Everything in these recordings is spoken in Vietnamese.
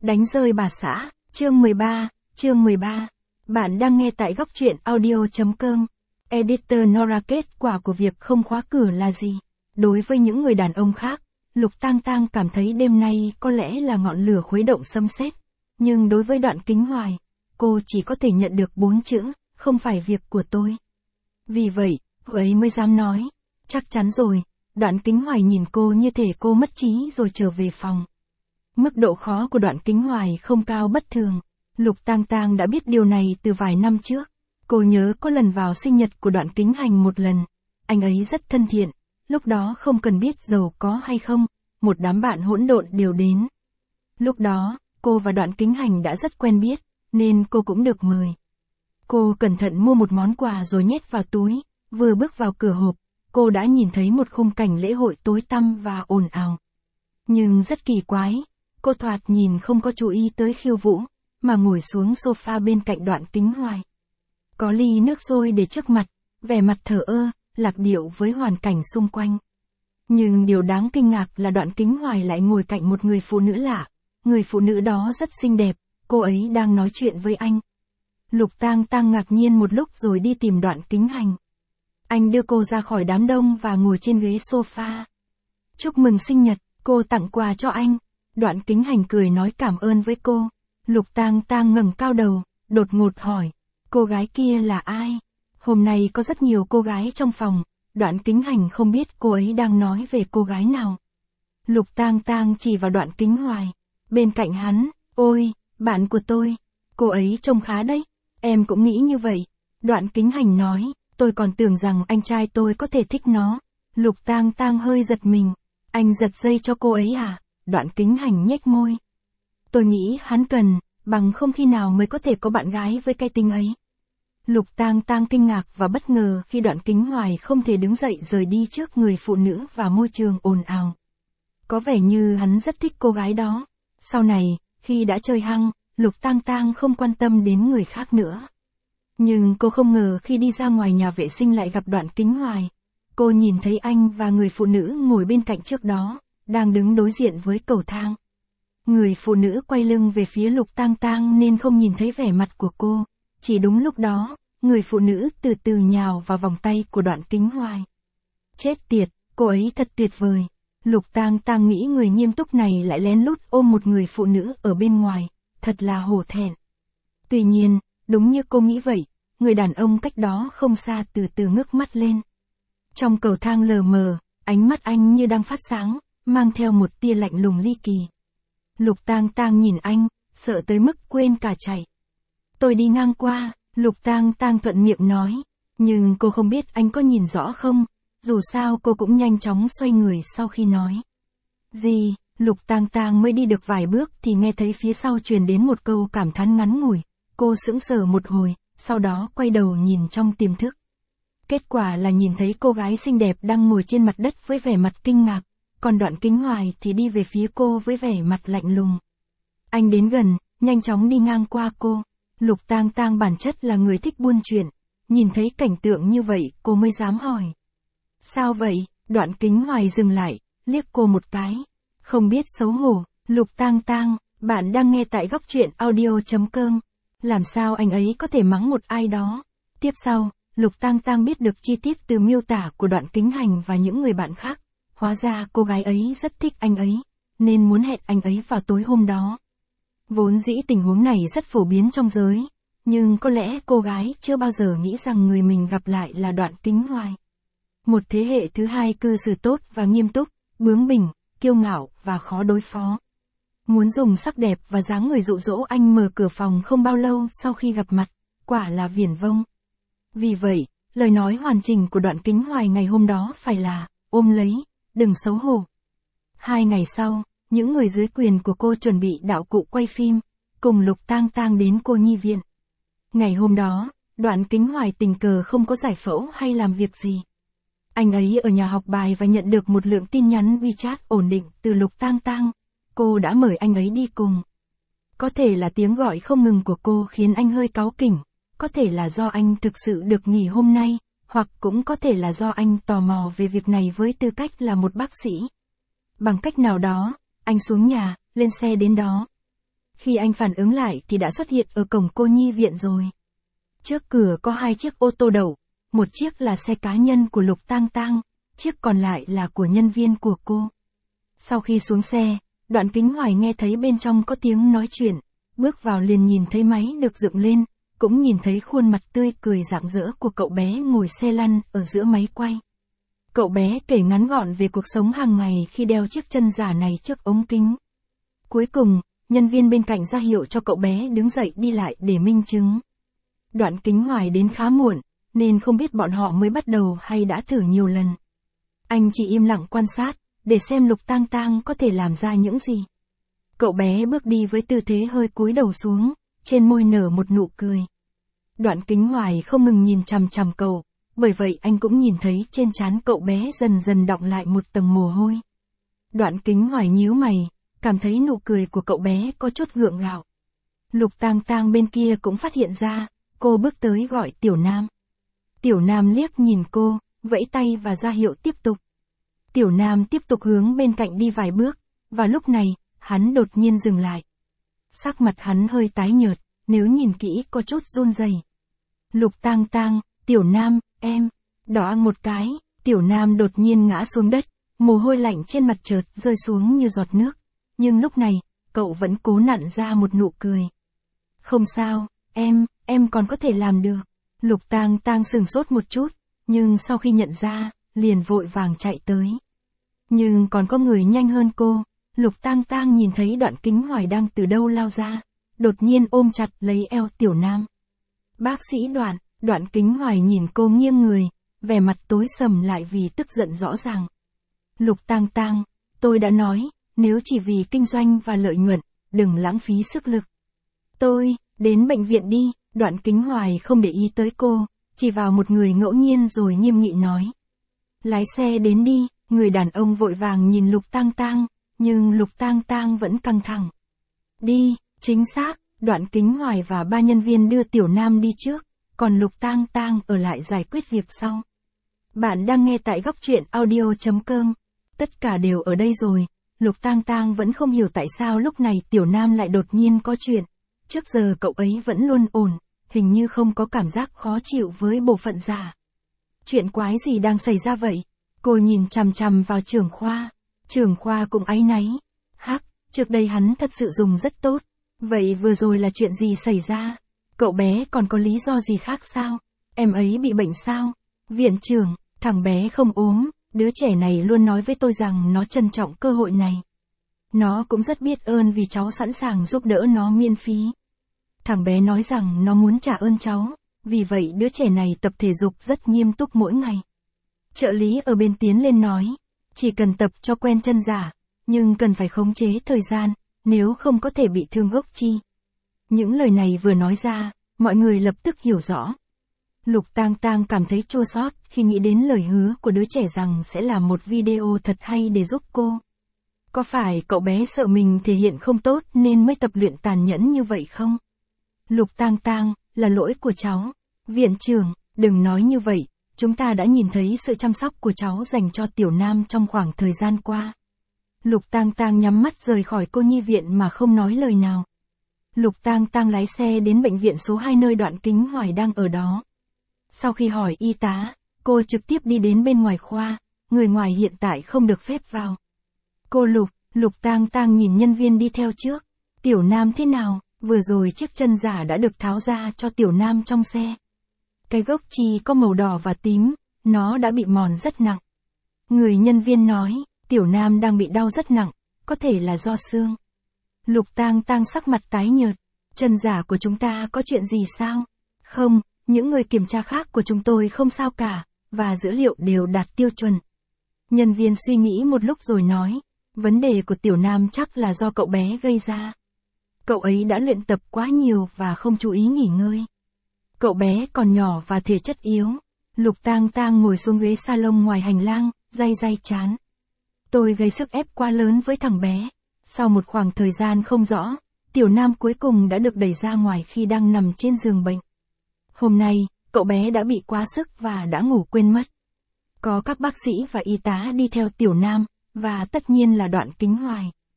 Đánh rơi bà xã, chương 13. Bạn đang nghe tại góc truyện audio.com. Editor Nora. Kết quả của việc không khóa cửa là gì? Đối với những người đàn ông khác, Lục Tang Tang cảm thấy đêm nay có lẽ là ngọn lửa khuấy động xâm xét. Nhưng đối với Đoạn Kính Hoài, cô chỉ có thể nhận được 4 chữ, không phải việc của tôi. Vì vậy, cô ấy mới dám nói, chắc chắn rồi. Đoạn Kính Hoài nhìn cô như thể cô mất trí rồi trở về phòng. Mức độ khó của Đoạn Kính Hoài không cao bất thường. Lục Tang Tang đã biết điều này từ vài năm trước. Cô nhớ có lần vào sinh nhật của Đoạn Kính Hành một lần. Anh ấy rất thân thiện. Lúc đó không cần biết giàu có hay không, một đám bạn hỗn độn đều đến. Lúc đó, cô và Đoạn Kính Hành đã rất quen biết, nên cô cũng được mời. Cô cẩn thận mua một món quà rồi nhét vào túi. Vừa bước vào cửa hộp, cô đã nhìn thấy một khung cảnh lễ hội tối tăm và ồn ào. Nhưng rất kỳ quái. Cô thoạt nhìn không có chú ý tới khiêu vũ, mà ngồi xuống sofa bên cạnh Đoạn Kính Hoài. Có ly nước sôi để trước mặt, vẻ mặt thờ ơ, lạc điệu với hoàn cảnh xung quanh. Nhưng điều đáng kinh ngạc là Đoạn Kính Hoài lại ngồi cạnh một người phụ nữ lạ. Người phụ nữ đó rất xinh đẹp, cô ấy đang nói chuyện với anh. Lục Tang Tang ngạc nhiên một lúc rồi đi tìm Đoạn Kính Hành. Anh đưa cô ra khỏi đám đông và ngồi trên ghế sofa. Chúc mừng sinh nhật, cô tặng quà cho anh. Đoạn Kính Hành cười nói cảm ơn với cô. Lục Tang Tang ngẩng cao đầu, đột ngột hỏi, cô gái kia là ai? Hôm nay có rất nhiều cô gái trong phòng, Đoạn Kính Hành không biết cô ấy đang nói về cô gái nào. Lục Tang Tang chỉ vào Đoạn Kính Hoài. Bên cạnh hắn, ôi, bạn của tôi, cô ấy trông khá đấy, em cũng nghĩ như vậy. Đoạn Kính Hành nói, tôi còn tưởng rằng anh trai tôi có thể thích nó. Lục Tang Tang hơi giật mình, anh giật dây cho cô ấy à? Đoạn Kính Hành nhếch môi. Tôi nghĩ hắn cần, bằng không khi nào mới có thể có bạn gái với cái tính ấy. Lục Tang Tang kinh ngạc và bất ngờ khi Đoạn Kính Hoài không thể đứng dậy rời đi trước người phụ nữ và môi trường ồn ào. Có vẻ như hắn rất thích cô gái đó. Sau này, khi đã chơi hăng, Lục Tang Tang không quan tâm đến người khác nữa. Nhưng cô không ngờ khi đi ra ngoài nhà vệ sinh lại gặp Đoạn Kính Hoài. Cô nhìn thấy anh và người phụ nữ ngồi bên cạnh trước đó, đang đứng đối diện với cầu thang. Người phụ nữ quay lưng về phía Lục Tang Tang nên không nhìn thấy vẻ mặt của cô. Chỉ đúng lúc đó, người phụ nữ từ từ nhào vào vòng tay của Đoạn Kính Hoài. Chết tiệt, cô ấy thật tuyệt vời. Lục Tang Tang nghĩ người nghiêm túc này lại lén lút ôm một người phụ nữ ở bên ngoài, thật là hổ thẹn. Tuy nhiên, đúng như cô nghĩ vậy, người đàn ông cách đó không xa từ từ ngước mắt lên. Trong cầu thang lờ mờ, ánh mắt anh như đang phát sáng, mang theo một tia lạnh lùng ly kỳ. Lục Tang Tang nhìn anh, sợ tới mức quên cả chạy. Tôi đi ngang qua, Lục Tang Tang thuận miệng nói, nhưng cô không biết anh có nhìn rõ không, dù sao cô cũng nhanh chóng xoay người sau khi nói. Gì, Lục Tang Tang mới đi được vài bước thì nghe thấy phía sau truyền đến một câu cảm thán ngắn ngủi, cô sững sờ một hồi, sau đó quay đầu nhìn trong tiềm thức. Kết quả là nhìn thấy cô gái xinh đẹp đang ngồi trên mặt đất với vẻ mặt kinh ngạc. Còn Đoạn Kính Hoài thì đi về phía cô với vẻ mặt lạnh lùng. Anh đến gần, nhanh chóng đi ngang qua cô. Lục Tang Tang bản chất là người thích buôn chuyện. Nhìn thấy cảnh tượng như vậy cô mới dám hỏi. Sao vậy? Đoạn Kính Hoài dừng lại, liếc cô một cái. Không biết xấu hổ. Lục Tang Tang, bạn đang nghe tại góc truyện audio.com. Làm sao anh ấy có thể mắng một ai đó? Tiếp sau, Lục Tang Tang biết được chi tiết từ miêu tả của Đoạn Kính Hành và những người bạn khác. Hóa ra cô gái ấy rất thích anh ấy, nên muốn hẹn anh ấy vào tối hôm đó. Vốn dĩ tình huống này rất phổ biến trong giới, nhưng có lẽ cô gái chưa bao giờ nghĩ rằng người mình gặp lại là Đoạn Kính Hoài. Một thế hệ thứ hai cư xử tốt và nghiêm túc, bướng bỉnh, kiêu ngạo và khó đối phó. Muốn dùng sắc đẹp và dáng người dụ dỗ anh mở cửa phòng không bao lâu sau khi gặp mặt, quả là viển vông. Vì vậy, lời nói hoàn chỉnh của Đoạn Kính Hoài ngày hôm đó phải là, ôm lấy, đừng xấu hổ. 2 ngày sau, những người dưới quyền của cô chuẩn bị đạo cụ quay phim, cùng Lục Tang Tang đến cô nhi viện. Ngày hôm đó, Đoạn Kính Hoài tình cờ không có giải phẫu hay làm việc gì. Anh ấy ở nhà học bài và nhận được một lượng tin nhắn WeChat ổn định từ Lục Tang Tang. Cô đã mời anh ấy đi cùng. Có thể là tiếng gọi không ngừng của cô khiến anh hơi cáu kỉnh, có thể là do anh thực sự được nghỉ hôm nay, hoặc cũng có thể là do anh tò mò về việc này với tư cách là một bác sĩ. Bằng cách nào đó, anh xuống nhà, lên xe đến đó. Khi anh phản ứng lại thì đã xuất hiện ở cổng cô nhi viện rồi. Trước cửa có 2 chiếc ô tô đậu, một chiếc là xe cá nhân của Lục Tang Tang, chiếc còn lại là của nhân viên của cô. Sau khi xuống xe, Đoạn Kính Hoài nghe thấy bên trong có tiếng nói chuyện, bước vào liền nhìn thấy máy được dựng lên, cũng nhìn thấy khuôn mặt tươi cười rạng rỡ của cậu bé ngồi xe lăn ở giữa máy quay. Cậu bé kể ngắn gọn về cuộc sống hàng ngày khi đeo chiếc chân giả này trước ống kính. Cuối cùng, nhân viên bên cạnh ra hiệu cho cậu bé đứng dậy đi lại để minh chứng. Đoạn Kính Hoài đến khá muộn, nên không biết bọn họ mới bắt đầu hay đã thử nhiều lần. Anh chỉ im lặng quan sát, để xem Lục Tang Tang có thể làm ra những gì. Cậu bé bước đi với tư thế hơi cúi đầu xuống, trên môi nở một nụ cười. Đoạn Kính Hoài không ngừng nhìn chằm chằm cậu, bởi vậy anh cũng nhìn thấy trên trán cậu bé dần dần đọng lại một tầng mồ hôi. Đoạn Kính Hoài nhíu mày, cảm thấy nụ cười của cậu bé có chút gượng gạo. Lục Tang Tang bên kia cũng phát hiện ra, cô bước tới gọi Tiểu Nam. Tiểu Nam liếc nhìn cô, vẫy tay và ra hiệu tiếp tục. Tiểu Nam tiếp tục hướng bên cạnh đi vài bước, và lúc này, hắn đột nhiên dừng lại. Sắc mặt hắn hơi tái nhợt, nếu nhìn kỹ có chút run rẩy. Lục Tang Tang, Tiểu Nam, em, đỏ một cái, Tiểu Nam đột nhiên ngã xuống đất, mồ hôi lạnh trên mặt chợt rơi xuống như giọt nước. Nhưng lúc này, cậu vẫn cố nặn ra một nụ cười. Không sao, em còn có thể làm được. Lục Tang Tang sửng sốt một chút, nhưng sau khi nhận ra, liền vội vàng chạy tới. Nhưng còn có người nhanh hơn cô, Lục Tang Tang nhìn thấy Đoạn Kính Hoài đang từ đâu lao ra, đột nhiên ôm chặt lấy eo Tiểu Nam. Bác sĩ Đoạn Kính Hoài nhìn cô nghiêng người, vẻ mặt tối sầm lại vì tức giận rõ ràng. Lục Tang Tang, tôi đã nói, nếu chỉ vì kinh doanh và lợi nhuận, đừng lãng phí sức lực. Tôi, đến bệnh viện đi, Đoạn Kính Hoài không để ý tới cô, chỉ vào một người ngẫu nhiên rồi nghiêm nghị nói. Lái xe đến đi, người đàn ông vội vàng nhìn Lục Tang Tang, nhưng Lục Tang Tang vẫn căng thẳng. Đi, chính xác, Đoạn Kính Hoài và 3 nhân viên đưa Tiểu Nam đi trước, còn Lục Tang Tang ở lại giải quyết việc sau. Bạn đang nghe tại góc truyện audio.com. Tất cả đều ở đây rồi, Lục Tang Tang vẫn không hiểu tại sao lúc này Tiểu Nam lại đột nhiên có chuyện. Trước giờ cậu ấy vẫn luôn ổn, hình như không có cảm giác khó chịu với bộ phận giả. Chuyện quái gì đang xảy ra vậy? Cô nhìn chằm chằm vào trưởng khoa. Trưởng khoa cũng áy náy. Hắc, trước đây hắn thật sự dùng rất tốt. Vậy vừa rồi là chuyện gì xảy ra? Cậu bé còn có lý do gì khác sao? Em ấy bị bệnh sao? Viện trưởng, thằng bé không ốm, đứa trẻ này luôn nói với tôi rằng nó trân trọng cơ hội này. Nó cũng rất biết ơn vì cháu sẵn sàng giúp đỡ nó miễn phí. Thằng bé nói rằng nó muốn trả ơn cháu, vì vậy đứa trẻ này tập thể dục rất nghiêm túc mỗi ngày. Trợ lý ở bên tiến lên nói, chỉ cần tập cho quen chân giả, nhưng cần phải khống chế thời gian, nếu không có thể bị thương gốc chi. Những lời này vừa nói ra, mọi người lập tức hiểu rõ. Lục Tang Tang cảm thấy chua xót khi nghĩ đến lời hứa của đứa trẻ rằng sẽ làm một video thật hay để giúp cô. Có phải cậu bé sợ mình thể hiện không tốt nên mới tập luyện tàn nhẫn như vậy không? Lục Tang Tang, là lỗi của cháu. Viện trưởng, đừng nói như vậy, chúng ta đã nhìn thấy sự chăm sóc của cháu dành cho Tiểu Nam trong khoảng thời gian qua. Lục Tang Tang nhắm mắt rời khỏi cô nhi viện mà không nói lời nào. Lục Tang Tang lái xe đến bệnh viện số 2 nơi Đoạn Kính Hoài đang ở đó. Sau khi hỏi y tá, cô trực tiếp đi đến bên ngoài khoa, người ngoài hiện tại không được phép vào. Cô Lục Tang Tang nhìn nhân viên đi theo trước. Tiểu Nam thế nào? Vừa rồi chiếc chân giả đã được tháo ra cho Tiểu Nam trong xe. Cái gốc chi có màu đỏ và tím, nó đã bị mòn rất nặng. Người nhân viên nói, Tiểu Nam đang bị đau rất nặng, có thể là do xương. Lục Tang Tang sắc mặt tái nhợt. Chân giả của chúng ta có chuyện gì sao? Không, những người kiểm tra khác của chúng tôi không sao cả, và dữ liệu đều đạt tiêu chuẩn. Nhân viên suy nghĩ một lúc rồi nói, vấn đề của Tiểu Nam chắc là do cậu bé gây ra. Cậu ấy đã luyện tập quá nhiều và không chú ý nghỉ ngơi. Cậu bé còn nhỏ và thể chất yếu. Lục Tang Tang ngồi xuống ghế salon ngoài hành lang, day trán. Tôi gây sức ép quá lớn với thằng bé. Sau một khoảng thời gian không rõ, Tiểu Nam cuối cùng đã được đẩy ra ngoài khi đang nằm trên giường bệnh. Hôm nay, cậu bé đã bị quá sức và đã ngủ quên mất. Có các bác sĩ và y tá đi theo Tiểu Nam, và tất nhiên là Đoạn Kính Hoài.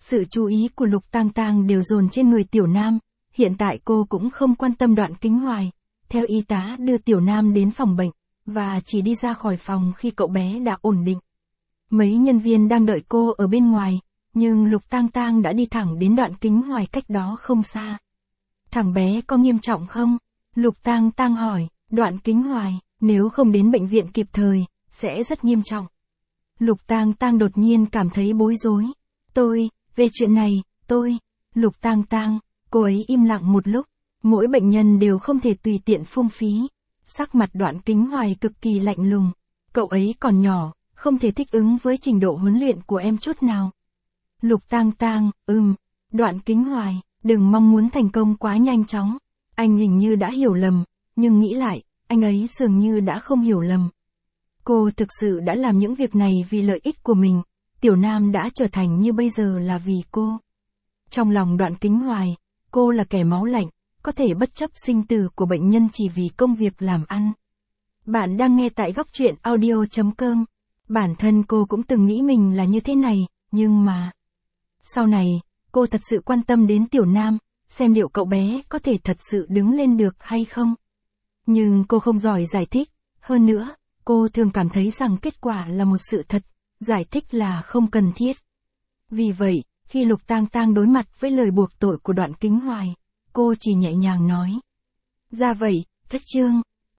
Sự chú ý của Lục Tang Tang đều dồn trên người Tiểu Nam, hiện tại cô cũng không quan tâm Đoạn Kính Hoài. Theo y tá đưa Tiểu Nam đến phòng bệnh, và chỉ đi ra khỏi phòng khi cậu bé đã ổn định. Mấy nhân viên đang đợi cô ở bên ngoài, nhưng Lục Tang Tang đã đi thẳng đến Đoạn Kính Hoài cách đó không xa. Thằng bé có nghiêm trọng không? Lục Tang Tang hỏi. Đoạn Kính Hoài, nếu không đến bệnh viện kịp thời, sẽ rất nghiêm trọng. Lục Tang Tang đột nhiên cảm thấy bối rối. Về chuyện này, Lục Tang Tang, cô ấy im lặng một lúc. Mỗi bệnh nhân đều không thể tùy tiện phung phí. Sắc mặt Đoạn Kính Hoài cực kỳ lạnh lùng. Cậu ấy còn nhỏ, không thể thích ứng với trình độ huấn luyện của em chút nào. Lục Tang Tang, Đoạn Kính Hoài, đừng mong muốn thành công quá nhanh chóng. Anh hình như đã hiểu lầm, nhưng nghĩ lại, anh ấy dường như đã không hiểu lầm. Cô thực sự đã làm những việc này vì lợi ích của mình. Tiểu Nam đã trở thành như bây giờ là vì cô. Trong lòng Đoạn Kính Hoài, cô là kẻ máu lạnh, có thể bất chấp sinh tử của bệnh nhân chỉ vì công việc làm ăn. Bạn đang nghe tại góc truyện audio.com. Bản thân cô cũng từng nghĩ mình là như thế này, nhưng mà... Sau này, cô thật sự quan tâm đến Tiểu Nam, xem liệu cậu bé có thể thật sự đứng lên được hay không. Nhưng cô không giỏi giải thích, hơn nữa, cô thường cảm thấy rằng kết quả là một sự thật, giải thích là không cần thiết. Vì vậy, khi Lục Tang Tang đối mặt với lời buộc tội của Đoạn Kính Hoài, cô chỉ nhẹ nhàng nói. Ra vậy, Thất Trương.